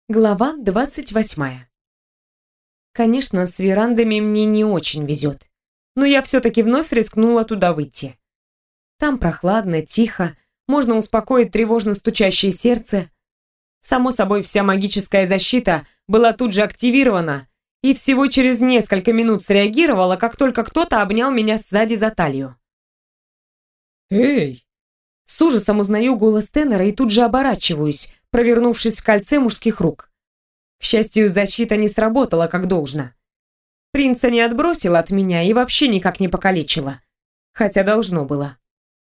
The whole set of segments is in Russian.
Глава 28. Конечно, с верандами мне не очень везет, но я все-таки вновь рискнула туда выйти. Там прохладно, тихо, можно успокоить тревожно стучащее сердце. Само собой, вся магическая защита была тут же активирована и всего через несколько минут среагировала, как только кто-то обнял меня сзади за талию. «Эй!» С ужасом узнаю голос тенора и тут же оборачиваюсь, провернувшись в кольце мужских рук. К счастью, защита не сработала как должно. Принца не отбросила от меня и вообще никак не покалечила. Хотя должно было.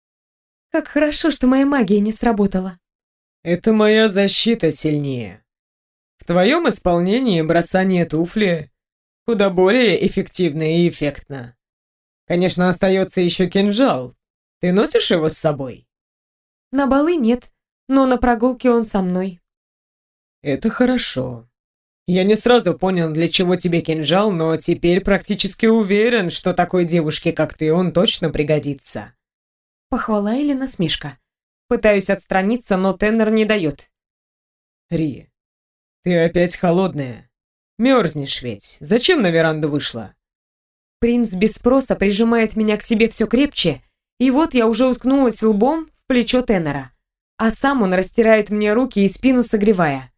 Как хорошо, что моя магия не сработала. «Это моя защита сильнее. В твоем исполнении бросание туфли куда более эффективно и эффектно. Конечно, остается еще кинжал. Ты носишь его с собой?» На балы нет, но на прогулке он со мной. «Это хорошо. Я не сразу понял, для чего тебе кинжал, но теперь практически уверен, что такой девушке, как ты, он точно пригодится». Похвала или насмешка? Пытаюсь отстраниться, но тенор не дает. «Ри, ты опять холодная. Мерзнешь ведь. Зачем на веранду вышла?» Принц без спроса прижимает меня к себе все крепче, и вот я уже уткнулась лбом в плечо тенора, а сам он растирает мне руки и спину, согревая.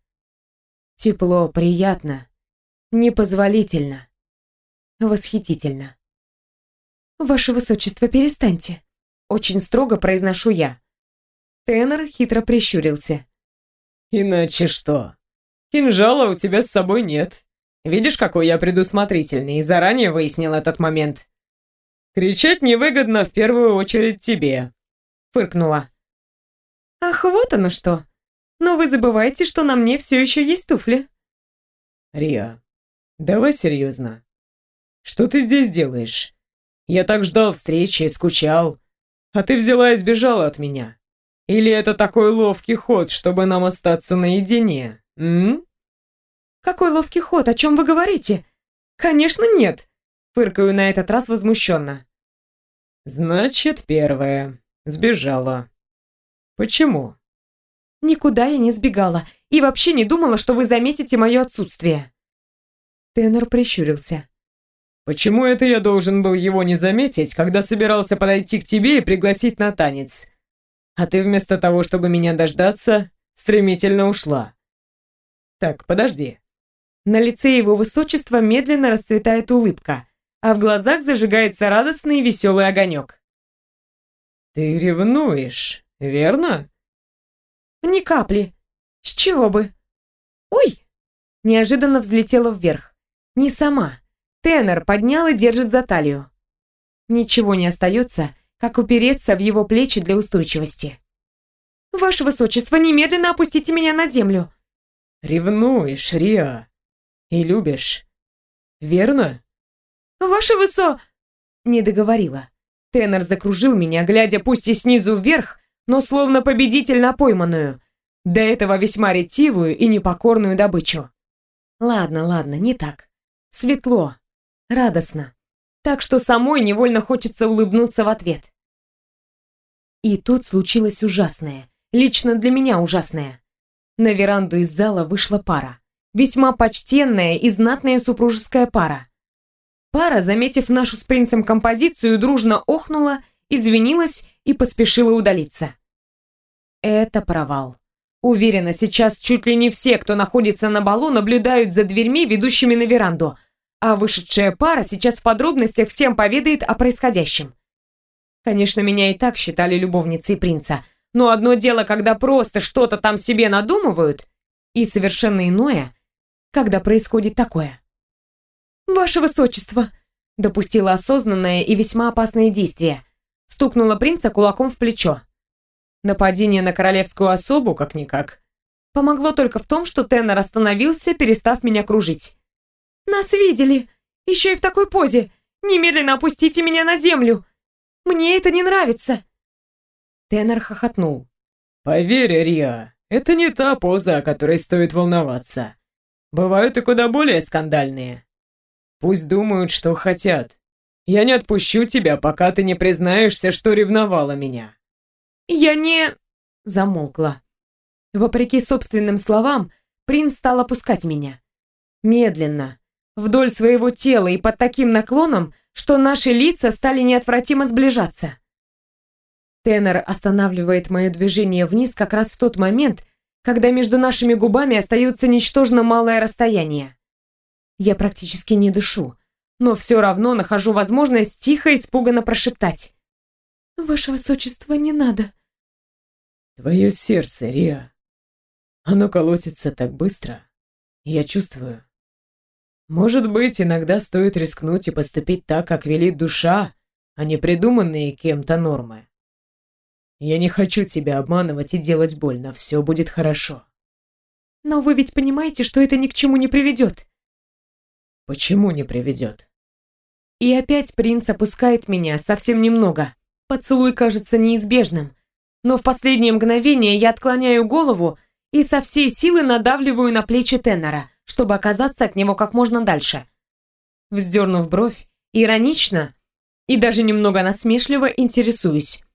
Тепло, приятно, непозволительно, восхитительно. «Ваше высочество, перестаньте», — очень строго произношу я. Тенор хитро прищурился. «Иначе что? Кинжала у тебя с собой нет. Видишь, какой я предусмотрительный, и заранее выяснил этот момент. Кричать невыгодно в первую очередь тебе», — фыркнула. «Ах, вот оно что! Но вы забываете, что на мне все еще есть туфли». «Риа, давай серьезно. Что ты здесь делаешь? Я так ждал встречи, скучал, а ты взяла и сбежала от меня. Или это такой ловкий ход, чтобы нам остаться наедине, м?» «Какой ловкий ход, о чем вы говорите? Конечно, нет!» Фыркаю на этот раз возмущенно. «Значит, первое. Сбежала. Почему?» «Никуда я не сбегала и вообще не думала, что вы заметите мое отсутствие». Тенор прищурился. «Почему это я должен был его не заметить, когда собирался подойти к тебе и пригласить на танец? А ты вместо того, чтобы меня дождаться, стремительно ушла. Так, подожди». На лице его высочества медленно расцветает улыбка, а в глазах зажигается радостный и веселый огонек. «Ты ревнуешь, верно?» «Ни капли. С чего бы?» «Ой!» Неожиданно взлетела вверх. Не сама. Тенор поднял и держит за талию. Ничего не остается, как упереться в его плечи для устойчивости. «Ваше высочество, немедленно опустите меня на землю!» «Ревнуешь, Риа. И любишь. Верно?» «Ваше высо...» Не договорила. Тенор закружил меня, глядя пусть и снизу вверх, но словно победитель на пойманную, до этого весьма ретивую и непокорную добычу. Ладно, не так. Светло, радостно. Так что самой невольно хочется улыбнуться в ответ. И тут случилось ужасное. Лично для меня ужасное. На веранду из зала вышла пара. Весьма почтенная и знатная супружеская пара. Пара, заметив нашу с принцем композицию, дружно охнула, извинилась и поспешила удалиться. Это провал. Уверена, сейчас чуть ли не все, кто находится на балу, наблюдают за дверьми, ведущими на веранду, а вышедшая пара сейчас в подробностях всем поведает о происходящем. Конечно, меня и так считали любовницей принца, но одно дело, когда просто что-то там себе надумывают, и совершенно иное, когда происходит такое. «Ваше высочество!» допустила осознанное и весьма опасное действие. Стукнула принца кулаком в плечо. Нападение на королевскую особу, как-никак. Помогло только в том, что тенор остановился, перестав меня кружить. «Нас видели! Еще и в такой позе! Немедленно опустите меня на землю! Мне это не нравится!» Тенор хохотнул. «Поверь, Риа, это не та поза, о которой стоит волноваться. Бывают и куда более скандальные. Пусть думают, что хотят. Я не отпущу тебя, пока ты не признаешься, что ревновала меня». «Я не...» замолкла. Вопреки собственным словам, принц стал опускать меня. Медленно, вдоль своего тела и под таким наклоном, что наши лица стали неотвратимо сближаться. Тенор останавливает мое движение вниз как раз в тот момент, когда между нашими губами остается ничтожно малое расстояние. Я практически не дышу, но все равно нахожу возможность тихо, испуганно прошептать. «Ваше высочество, не надо». Твое сердце, Риа. Оно колотится так быстро. Я чувствую. Может быть, иногда стоит рискнуть и поступить так, как велит душа, а не придуманные кем-то нормы. Я не хочу тебя обманывать и делать больно. Все будет хорошо. Но вы ведь понимаете, что это ни к чему не приведет. Почему не приведет? И опять принц опускает меня совсем немного. Поцелуй кажется неизбежным. Но в последнее мгновение я отклоняю голову и со всей силы надавливаю на плечи Тенора, чтобы оказаться от него как можно дальше. Вздернув бровь, иронично и даже немного насмешливо интересуюсь.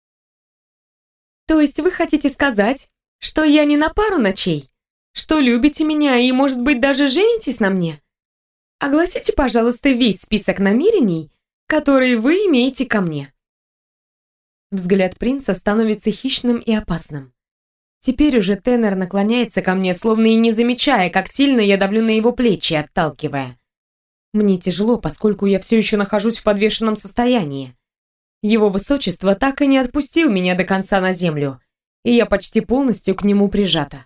То есть вы хотите сказать, что я не на пару ночей? Что любите меня и, может быть, даже женитесь на мне? Огласите, пожалуйста, весь список намерений, которые вы имеете ко мне. Взгляд принца становится хищным и опасным. Теперь уже Тенор наклоняется ко мне, словно и не замечая, как сильно я давлю на его плечи, отталкивая. Мне тяжело, поскольку я все еще нахожусь в подвешенном состоянии. Его высочество так и не отпустил меня до конца на землю, и я почти полностью к нему прижата.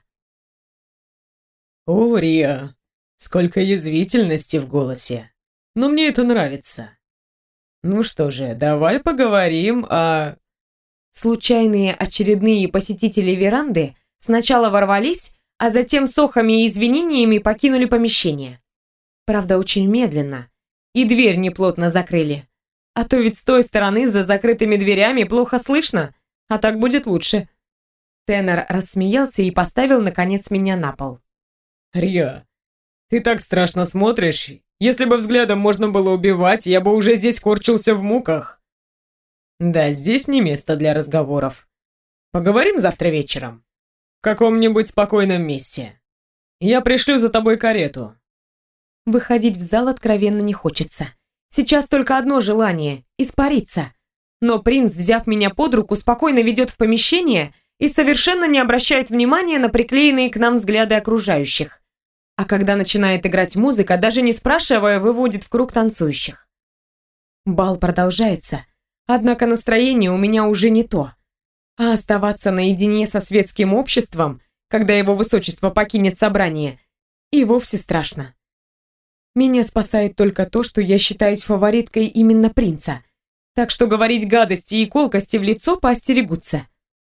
О, Риа, сколько язвительности в голосе. Но мне это нравится. Ну что же, давай поговорим о... Случайные очередные посетители веранды сначала ворвались, а затем с охами и извинениями покинули помещение. Правда, очень медленно. И дверь неплотно закрыли. А то ведь с той стороны за закрытыми дверями плохо слышно, а так будет лучше. Тенор рассмеялся и поставил, наконец, меня на пол. Риа, ты так страшно смотришь. Если бы взглядом можно было убивать, я бы уже здесь корчился в муках. Да, здесь не место для разговоров. Поговорим завтра вечером. В каком-нибудь спокойном месте. Я пришлю за тобой карету. Выходить в зал откровенно не хочется. Сейчас только одно желание – испариться. Но принц, взяв меня под руку, спокойно ведет в помещение и совершенно не обращает внимания на приклеенные к нам взгляды окружающих. А когда начинает играть музыка, даже не спрашивая, выводит в круг танцующих. Бал продолжается, однако настроение у меня уже не то. А оставаться наедине со светским обществом, когда его высочество покинет собрание, и вовсе страшно. Меня спасает только то, что я считаюсь фавориткой именно принца, так что говорить гадости и колкости в лицо поостерегутся.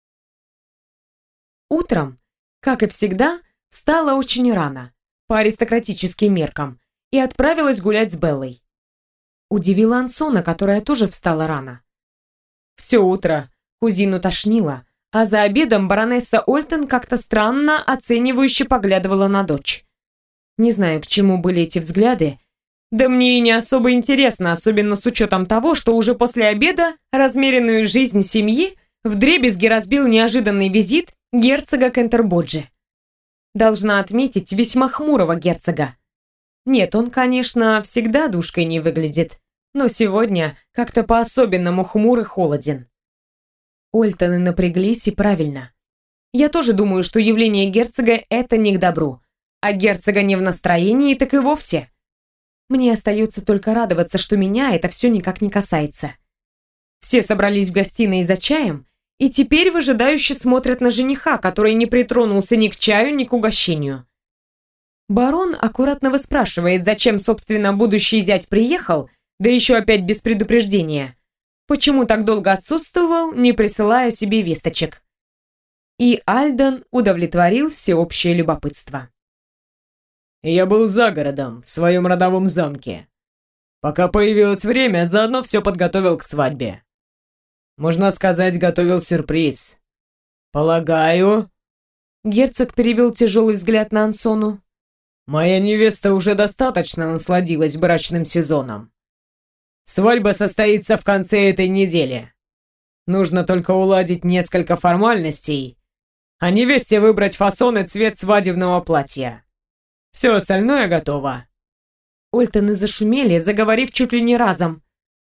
Утром, как и всегда, встала очень рано, по аристократическим меркам, и отправилась гулять с Беллой. Удивила Ансона, которая тоже встала рано. Все утро кузину тошнило, а за обедом баронесса Ольтон как-то странно оценивающе поглядывала на дочь. Не знаю, к чему были эти взгляды, да мне и не особо интересно, особенно с учетом того, что уже после обеда размеренную жизнь семьи вдребезги разбил неожиданный визит герцога Кентербоджи. Должна отметить, весьма хмурого герцога. Нет, он, конечно, всегда душкой не выглядит, но сегодня как-то по-особенному хмур и холоден. Ольтоны напряглись, и правильно. Я тоже думаю, что явление герцога – это не к добру, а герцога не в настроении, так и вовсе. Мне остается только радоваться, что меня это все никак не касается. Все собрались в гостиной за чаем, и теперь выжидающе смотрят на жениха, который не притронулся ни к чаю, ни к угощению. Барон аккуратно выспрашивает, зачем, собственно, будущий зять приехал, да еще опять без предупреждения. Почему так долго отсутствовал, не присылая себе весточек. И Альдан удовлетворил всеобщее любопытство. Я был за городом, в своем родовом замке. Пока появилось время, заодно все подготовил к свадьбе. Можно сказать, готовил сюрприз. Полагаю... Герцог перевел тяжелый взгляд на Ансону. Моя невеста уже достаточно насладилась брачным сезоном. Свадьба состоится в конце этой недели. Нужно только уладить несколько формальностей, а невесте выбрать фасон и цвет свадебного платья. Все остальное готово». Ольтоны зашумели, заговорив чуть ли не разом.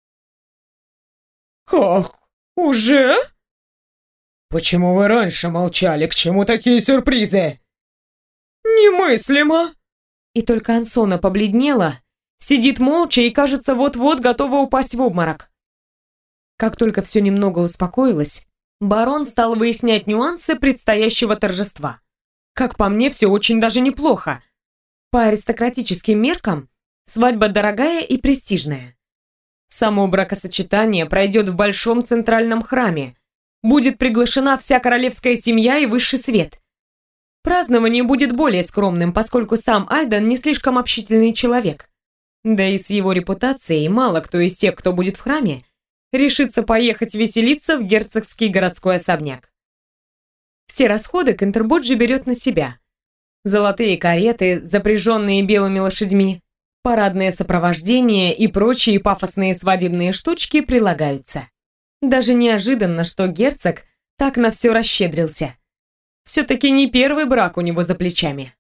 «Как? Уже? Почему вы раньше молчали? К чему такие сюрпризы?» «Немыслимо!» И только Ансона побледнела, сидит молча и, кажется, вот-вот готова упасть в обморок. Как только все немного успокоилось, барон стал выяснять нюансы предстоящего торжества. Как по мне, все очень даже неплохо. По аристократическим меркам, свадьба дорогая и престижная. Само бракосочетание пройдет в большом центральном храме. Будет приглашена вся королевская семья и высший свет. Празднование будет более скромным, поскольку сам Альдан не слишком общительный человек. Да и с его репутацией мало кто из тех, кто будет в храме, решится поехать веселиться в герцогский городской особняк. Все расходы Кентербоджи берет на себя. Золотые кареты, запряженные белыми лошадьми, парадное сопровождение и прочие пафосные свадебные штучки прилагаются. Даже неожиданно, что герцог так на все расщедрился. Все-таки не первый брак у него за плечами.